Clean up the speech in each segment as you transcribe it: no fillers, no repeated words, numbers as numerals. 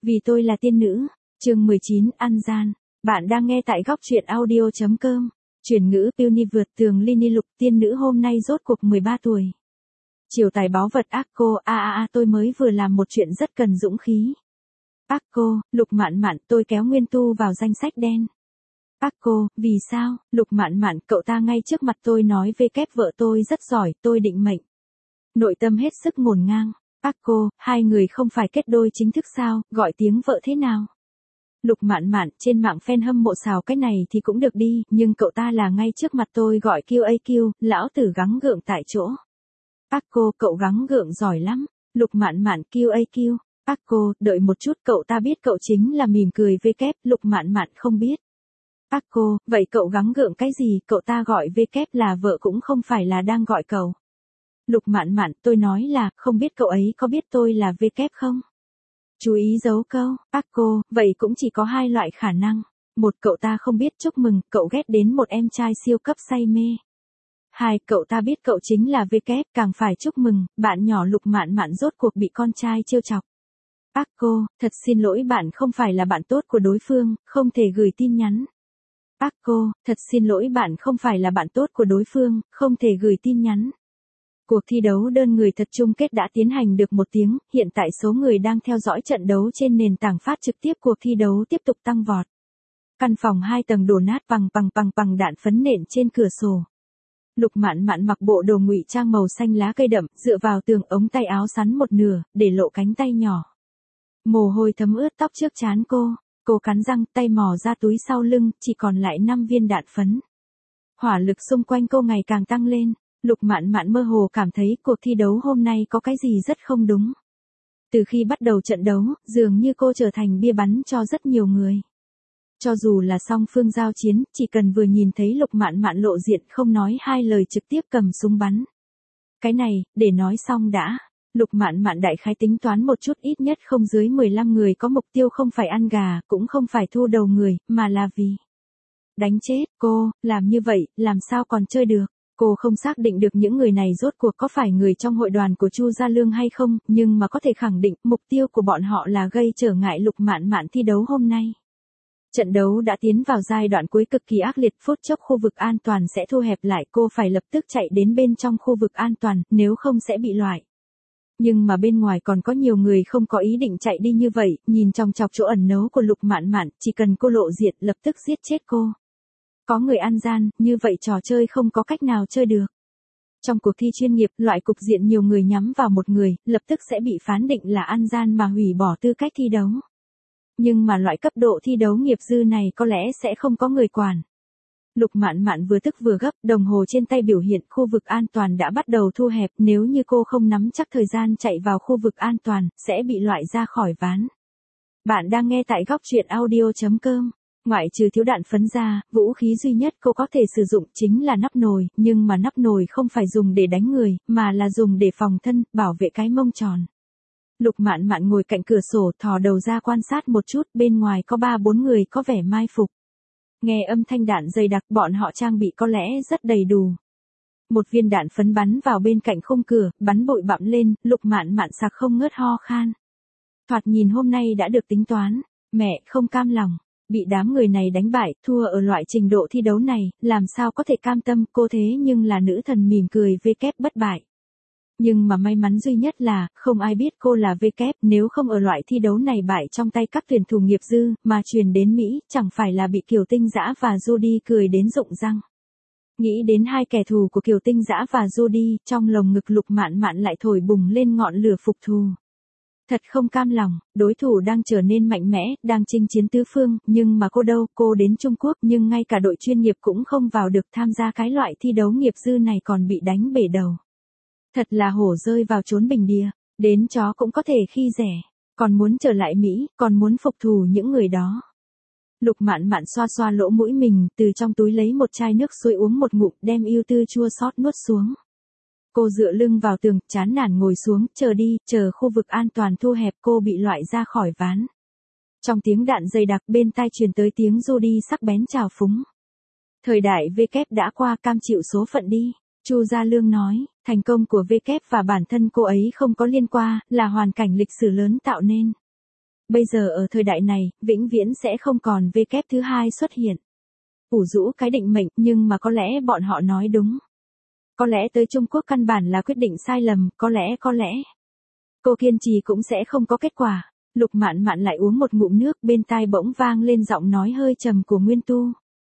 Vì tôi là tiên nữ. Chương 19, ăn gian. Bạn đang nghe tại góc truyện audio.com. Chuyển ngữ Peony vượt tường Lini Lục tiên nữ hôm nay rốt cuộc 13 tuổi. Chiều tài báo vật ác cô, tôi mới vừa làm một chuyện rất cần dũng khí. Ác cô, Lục Mạn Mạn, tôi kéo Nguyên Tu vào danh sách đen. Ác cô, vì sao? Lục Mạn Mạn, cậu ta ngay trước mặt tôi nói về kép vợ tôi rất giỏi, tôi định mệnh. Nội tâm hết sức ngổn ngang. Ác cô, hai người không phải kết đôi chính thức sao, gọi tiếng vợ thế nào? Lục Mạn Mạn, trên mạng fan hâm mộ xào cái này thì cũng được đi, nhưng cậu ta là ngay trước mặt tôi gọi QAQ, lão tử gắng gượng tại chỗ. Ác cô, cậu gắng gượng giỏi lắm. Lục Mạn Mạn, QAQ. Ác cô, đợi một chút, cậu ta biết cậu chính là mỉm cười với kép, Lục Mạn Mạn không biết. Ác cô, vậy cậu gắng gượng cái gì, cậu ta gọi với kép là vợ cũng không phải là đang gọi cậu. Lục Mạn Mạn, tôi nói là, không biết cậu ấy có biết tôi là V kép không? Chú ý giấu câu, ác cô, vậy cũng chỉ có hai loại khả năng. Một, cậu ta không biết chúc mừng, cậu ghét đến một em trai siêu cấp say mê. Hai, cậu ta biết cậu chính là V kép, càng phải chúc mừng, bạn nhỏ Lục Mạn Mạn rốt cuộc bị con trai trêu chọc. Ác cô, thật xin lỗi, bạn không phải là bạn tốt của đối phương, không thể gửi tin nhắn. Ác cô, thật xin lỗi, bạn không phải là bạn tốt của đối phương, không thể gửi tin nhắn. Cuộc thi đấu đơn người thật chung kết đã tiến hành được 1 tiếng, hiện tại số người đang theo dõi trận đấu trên nền tảng phát trực tiếp cuộc thi đấu tiếp tục tăng vọt. Căn phòng 2 tầng đổ nát bằng đạn phấn nện trên cửa sổ. Lục Mạn Mạn mặc bộ đồ ngụy trang màu xanh lá cây đậm, dựa vào tường, ống tay áo sắn một nửa, để lộ cánh tay nhỏ. Mồ hôi thấm ướt tóc trước trán cô cắn răng, tay mò ra túi sau lưng, chỉ còn lại 5 viên đạn phấn. Hỏa lực xung quanh cô ngày càng tăng lên. Lục Mạn Mạn mơ hồ cảm thấy cuộc thi đấu hôm nay có cái gì rất không đúng. Từ khi bắt đầu trận đấu, dường như cô trở thành bia bắn cho rất nhiều người. Cho dù là song phương giao chiến, chỉ cần vừa nhìn thấy Lục Mạn Mạn lộ diện không nói hai lời trực tiếp cầm súng bắn. Cái này, để nói xong đã. Lục Mạn Mạn đại khái tính toán một chút, ít nhất không dưới 15 người có mục tiêu không phải ăn gà, cũng không phải thu đầu người, mà là vì đánh chết cô, làm như vậy, làm sao còn chơi được. Cô không xác định được những người này rốt cuộc có phải người trong hội đoàn của Chu Gia Lương hay không, nhưng mà có thể khẳng định mục tiêu của bọn họ là gây trở ngại Lục Mạn Mạn thi đấu hôm nay. Trận đấu đã tiến vào giai đoạn cuối cực kỳ ác liệt, phút chốc khu vực an toàn sẽ thu hẹp lại, cô phải lập tức chạy đến bên trong khu vực an toàn, nếu không sẽ bị loại. Nhưng mà bên ngoài còn có nhiều người không có ý định chạy đi như vậy, nhìn trong chọc chỗ ẩn náu của Lục Mạn Mạn, chỉ cần cô lộ diện lập tức giết chết cô. Có người ăn gian, như vậy trò chơi không có cách nào chơi được. Trong cuộc thi chuyên nghiệp, loại cục diện nhiều người nhắm vào một người, lập tức sẽ bị phán định là ăn gian mà hủy bỏ tư cách thi đấu. Nhưng mà loại cấp độ thi đấu nghiệp dư này có lẽ sẽ không có người quản. Lục Mạn Mạn vừa tức vừa gấp, đồng hồ trên tay biểu hiện khu vực an toàn đã bắt đầu thu hẹp, nếu như cô không nắm chắc thời gian chạy vào khu vực an toàn, sẽ bị loại ra khỏi ván. Bạn đang nghe tại góc truyện audio.com. Ngoại trừ thiếu đạn phấn ra, vũ khí duy nhất cô có thể sử dụng chính là nắp nồi, nhưng mà nắp nồi không phải dùng để đánh người, mà là dùng để phòng thân, bảo vệ cái mông tròn. Lục Mạn Mạn ngồi cạnh cửa sổ, thò đầu ra quan sát một chút, bên ngoài có 3-4 người có vẻ mai phục. Nghe âm thanh đạn dày đặc, bọn họ trang bị có lẽ rất đầy đủ. Một viên đạn phấn bắn vào bên cạnh khung cửa, bắn bụi bặm lên, Lục Mạn Mạn sặc không ngớt ho khan. Thoạt nhìn hôm nay đã được tính toán, mẹ không cam lòng. Bị đám người này đánh bại, thua ở loại trình độ thi đấu này, làm sao có thể cam tâm, cô thế nhưng là nữ thần mỉm cười V kép bất bại. Nhưng mà may mắn duy nhất là, không ai biết cô là V kép, nếu không ở loại thi đấu này bại trong tay các tuyển thủ nghiệp dư, mà truyền đến Mỹ, chẳng phải là bị Kiều Tinh Dã và Judy cười đến rụng răng. Nghĩ đến hai kẻ thù của Kiều Tinh Dã và Judy, trong lồng ngực Lục Mạn Mạn lại thổi bùng lên ngọn lửa phục thù. Thật không cam lòng, đối thủ đang trở nên mạnh mẽ, đang chinh chiến tứ phương, nhưng mà cô đâu, cô đến Trung Quốc nhưng ngay cả đội chuyên nghiệp cũng không vào được tham gia cái loại thi đấu nghiệp dư này, còn bị đánh bể đầu. Thật là hổ rơi vào chốn bình địa, đến chó cũng có thể khi dễ, còn muốn trở lại Mỹ, còn muốn phục thù những người đó. Lục Mạn Mạn xoa xoa lỗ mũi mình, từ trong túi lấy một chai nước suối uống một ngụm, đem ưu tư chua xót nuốt xuống. Cô dựa lưng vào tường, chán nản ngồi xuống, chờ khu vực an toàn thu hẹp, cô bị loại ra khỏi ván. Trong tiếng đạn dày đặc bên tai truyền tới tiếng Judy sắc bén chào phúng. Thời đại V kép đã qua, cam chịu số phận đi. Chu Gia Lương nói, thành công của V kép và bản thân cô ấy không có liên quan, là hoàn cảnh lịch sử lớn tạo nên. Bây giờ ở thời đại này, vĩnh viễn sẽ không còn V kép thứ hai xuất hiện. Ủ rũ cái định mệnh, nhưng mà có lẽ bọn họ nói đúng. Có lẽ tới Trung Quốc căn bản là quyết định sai lầm, có lẽ. Cô kiên trì cũng sẽ không có kết quả. Lục Mạn Mạn lại uống một ngụm nước, bên tai bỗng vang lên giọng nói hơi trầm của Nguyên Tu.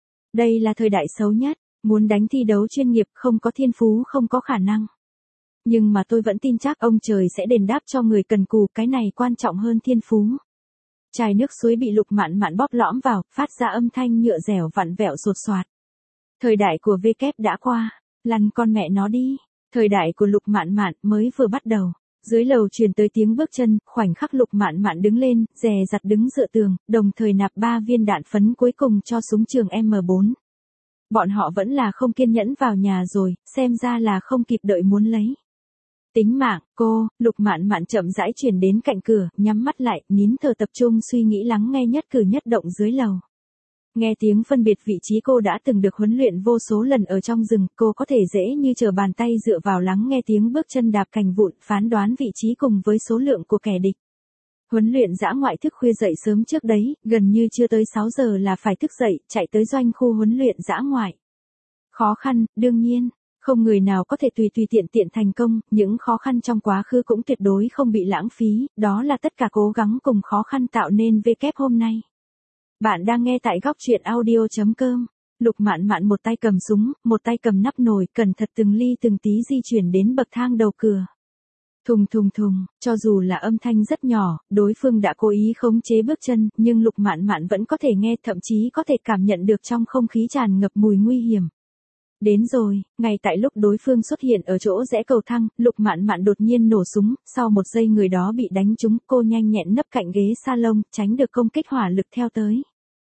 Đây là thời đại xấu nhất, muốn đánh thi đấu chuyên nghiệp không có thiên phú không có khả năng. Nhưng mà tôi vẫn tin chắc ông trời sẽ đền đáp cho người cần cù, cái này quan trọng hơn thiên phú. Chai nước suối bị Lục Mạn Mạn bóp lõm vào, phát ra âm thanh nhựa dẻo vặn vẹo sột soạt. Thời đại của V kép đã qua, lăn con mẹ nó đi. Thời đại của Lục Mạn Mạn mới vừa bắt đầu. Dưới lầu truyền tới tiếng bước chân, khoảnh khắc Lục Mạn Mạn đứng lên, dè dặt đứng dựa tường, đồng thời nạp 3 viên đạn phấn cuối cùng cho súng trường M4. Bọn họ vẫn là không kiên nhẫn vào nhà rồi, xem ra là không kịp đợi muốn lấy tính mạng. Cô, Lục Mạn Mạn chậm rãi chuyển đến cạnh cửa, nhắm mắt lại, nín thở tập trung suy nghĩ lắng nghe nhất cử nhất động dưới lầu. Nghe tiếng phân biệt vị trí cô đã từng được huấn luyện vô số lần ở trong rừng, cô có thể dễ như trở bàn tay dựa vào lắng nghe tiếng bước chân đạp cành vụn, phán đoán vị trí cùng với số lượng của kẻ địch. Huấn luyện dã ngoại thức khuya dậy sớm trước đấy, gần như chưa tới 6 giờ là phải thức dậy, chạy tới doanh khu huấn luyện dã ngoại. Khó khăn, đương nhiên, không người nào có thể tùy tiện thành công, những khó khăn trong quá khứ cũng tuyệt đối không bị lãng phí, đó là tất cả cố gắng cùng khó khăn tạo nên V kép hôm nay. Bạn đang nghe tại góc truyện audio.com. Lục Mạn Mạn một tay cầm súng, một tay cầm nắp nồi, cẩn thận từng ly từng tí di chuyển đến bậc thang đầu cửa. Thùng thùng thùng, cho dù là âm thanh rất nhỏ, đối phương đã cố ý khống chế bước chân, nhưng Lục Mạn Mạn vẫn có thể nghe, thậm chí có thể cảm nhận được trong không khí tràn ngập mùi nguy hiểm. Đến rồi, ngay tại lúc đối phương xuất hiện ở chỗ rẽ cầu thang, Lục Mạn Mạn đột nhiên nổ súng, sau một giây người đó bị đánh trúng, cô nhanh nhẹn nấp cạnh ghế salon, tránh được công kích hỏa lực theo tới.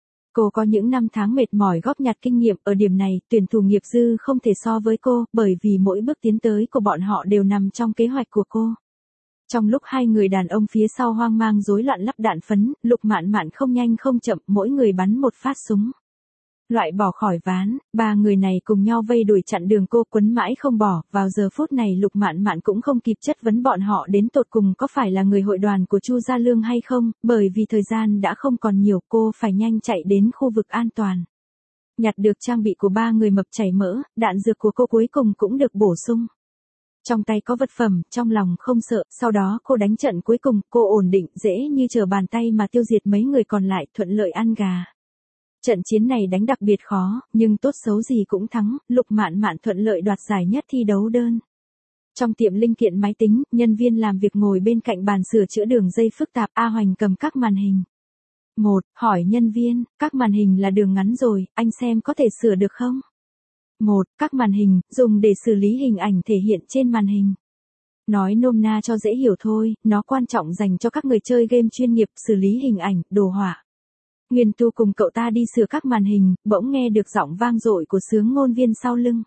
Cô có những năm tháng mệt mỏi góp nhặt kinh nghiệm, ở điểm này, tuyển thủ nghiệp dư không thể so với cô, bởi vì mỗi bước tiến tới của bọn họ đều nằm trong kế hoạch của cô. Trong lúc hai người đàn ông phía sau hoang mang rối loạn lắp đạn phấn, Lục Mạn Mạn không nhanh không chậm, mỗi người bắn một phát súng. Loại bỏ khỏi ván, 3 người này cùng nhau vây đuổi chặn đường cô, quấn mãi không bỏ, vào giờ phút này Lục Mạn Mạn cũng không kịp chất vấn bọn họ đến tột cùng có phải là người hội đoàn của Chu Gia Lương hay không, bởi vì thời gian đã không còn nhiều, cô phải nhanh chạy đến khu vực an toàn. Nhặt được trang bị của 3 người mập chảy mỡ, đạn dược của cô cuối cùng cũng được bổ sung. Trong tay có vật phẩm, trong lòng không sợ, sau đó cô đánh trận cuối cùng, cô ổn định, dễ như trở bàn tay mà tiêu diệt mấy người còn lại, thuận lợi ăn gà. Trận chiến này đánh đặc biệt khó, nhưng tốt xấu gì cũng thắng, Lục Mạn Mạn thuận lợi đoạt giải nhất thi đấu đơn. Trong tiệm linh kiện máy tính, nhân viên làm việc ngồi bên cạnh bàn sửa chữa đường dây phức tạp, A Hoành cầm các màn hình. Hỏi nhân viên, các màn hình là đường ngắn rồi, anh xem có thể sửa được không? Các màn hình, dùng để xử lý hình ảnh thể hiện trên màn hình. Nói nôm na cho dễ hiểu thôi, nó quan trọng dành cho các người chơi game chuyên nghiệp, xử lý hình ảnh, đồ họa. Nguyên Tu cùng cậu ta đi sửa các màn hình, bỗng nghe được giọng vang dội của sướng ngôn viên sau lưng.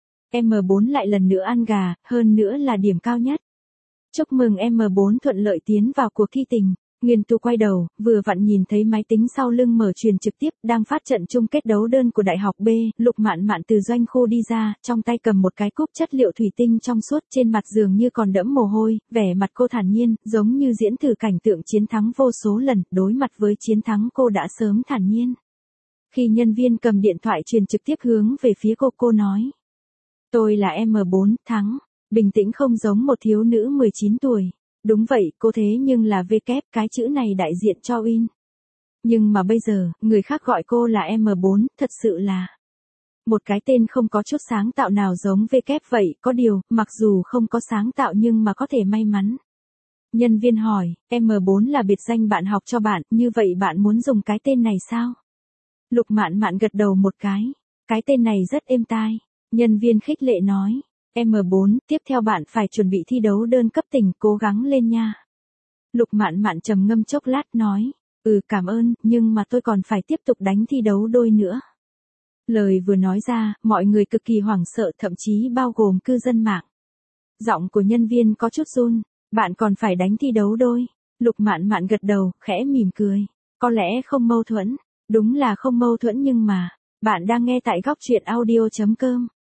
M4 lại lần nữa ăn gà, hơn nữa là điểm cao nhất. Chúc mừng M4 thuận lợi tiến vào cuộc thi tình. Nguyên Tu quay đầu, vừa vặn nhìn thấy máy tính sau lưng mở truyền trực tiếp, đang phát trận chung kết đấu đơn của Đại học B. Lục Mạn Mạn từ doanh khu đi ra, trong tay cầm một cái cúp chất liệu thủy tinh trong suốt, trên mặt dường như còn đẫm mồ hôi, vẻ mặt cô thản nhiên, giống như diễn thử cảnh tượng chiến thắng vô số lần, đối mặt với chiến thắng cô đã sớm thản nhiên. Khi nhân viên cầm điện thoại truyền trực tiếp hướng về phía cô nói. Tôi là M4, thắng. Bình tĩnh không giống một thiếu nữ 19 tuổi. Đúng vậy, cô thế nhưng là V kép, cái chữ này đại diện cho Win. Nhưng mà bây giờ, người khác gọi cô là M4, thật sự là một cái tên không có chút sáng tạo nào giống V kép vậy, có điều, mặc dù không có sáng tạo nhưng mà có thể may mắn. Nhân viên hỏi, M4 là biệt danh bạn học cho bạn, như vậy bạn muốn dùng cái tên này sao? Lục Mạn Mạn gật đầu một cái tên này rất êm tai. Nhân viên khích lệ nói. M4, tiếp theo bạn phải chuẩn bị thi đấu đơn cấp tỉnh, cố gắng lên nha. Lục Mạn Mạn trầm ngâm chốc lát nói, cảm ơn, nhưng mà tôi còn phải tiếp tục đánh thi đấu đôi nữa. Lời vừa nói ra, mọi người cực kỳ hoảng sợ, thậm chí bao gồm cư dân mạng. Giọng của nhân viên có chút run, bạn còn phải đánh thi đấu đôi. Lục Mạn Mạn gật đầu, khẽ mỉm cười. Có lẽ không mâu thuẫn, đúng là không mâu thuẫn nhưng mà, bạn đang nghe tại góc truyện audio.com.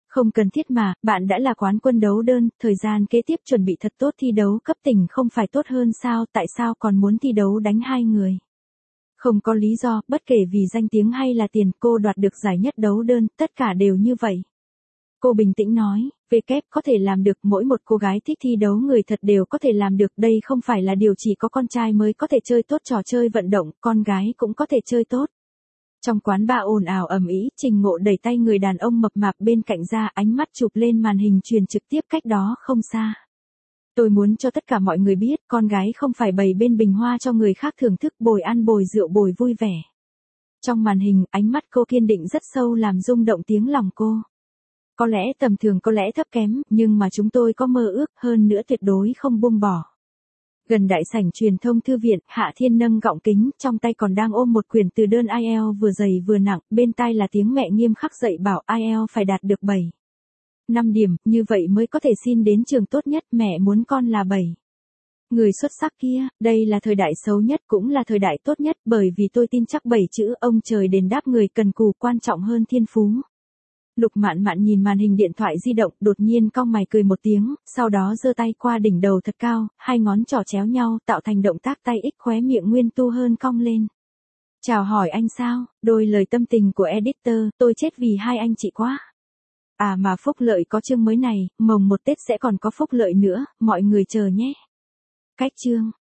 Không cần thiết mà, bạn đã là quán quân đấu đơn, thời gian kế tiếp chuẩn bị thật tốt thi đấu cấp tỉnh không phải tốt hơn sao, tại sao còn muốn thi đấu đánh hai người? Không có lý do, bất kể vì danh tiếng hay là tiền, cô đoạt được giải nhất đấu đơn, tất cả đều như vậy. Cô bình tĩnh nói, về kép có thể làm được, mỗi một cô gái thích thi đấu người thật đều có thể làm được, đây không phải là điều chỉ có con trai mới có thể chơi tốt trò chơi vận động, con gái cũng có thể chơi tốt. Trong quán bar ồn ào ầm ĩ, Trình Ngộ đẩy tay người đàn ông mập mạp bên cạnh ra, ánh mắt chụp lên màn hình truyền trực tiếp cách đó không xa. Tôi muốn cho tất cả mọi người biết, con gái không phải bày bên bình hoa cho người khác thưởng thức, bồi ăn bồi rượu bồi vui vẻ. Trong màn hình, ánh mắt cô kiên định rất sâu làm rung động tiếng lòng cô. Có lẽ tầm thường, có lẽ thấp kém, nhưng mà chúng tôi có mơ ước, hơn nữa tuyệt đối không buông bỏ. Gần đại sảnh truyền thông thư viện, Hạ Thiên nâng gọng kính, trong tay còn đang ôm một quyển từ đơn IELTS vừa dày vừa nặng, bên tai là tiếng mẹ nghiêm khắc dạy bảo IELTS phải đạt được 7,5 điểm, như vậy mới có thể xin đến trường tốt nhất, mẹ muốn con là 7. Người xuất sắc kia, đây là thời đại xấu nhất cũng là thời đại tốt nhất, bởi vì tôi tin chắc 7 chữ ông trời đền đáp người cần cù quan trọng hơn thiên phú. Lục Mạn Mạn nhìn màn hình điện thoại di động, đột nhiên cong mày cười một tiếng, sau đó giơ tay qua đỉnh đầu thật cao, hai ngón trỏ chéo nhau, tạo thành động tác tay X, khóe miệng Nguyên Tu hơn cong lên. Chào hỏi anh sao, đôi lời tâm tình của editor, tôi chết vì hai anh chị quá. À mà phúc lợi có chương mới này, mồng 1 Tết sẽ còn có phúc lợi nữa, mọi người chờ nhé. Cách chương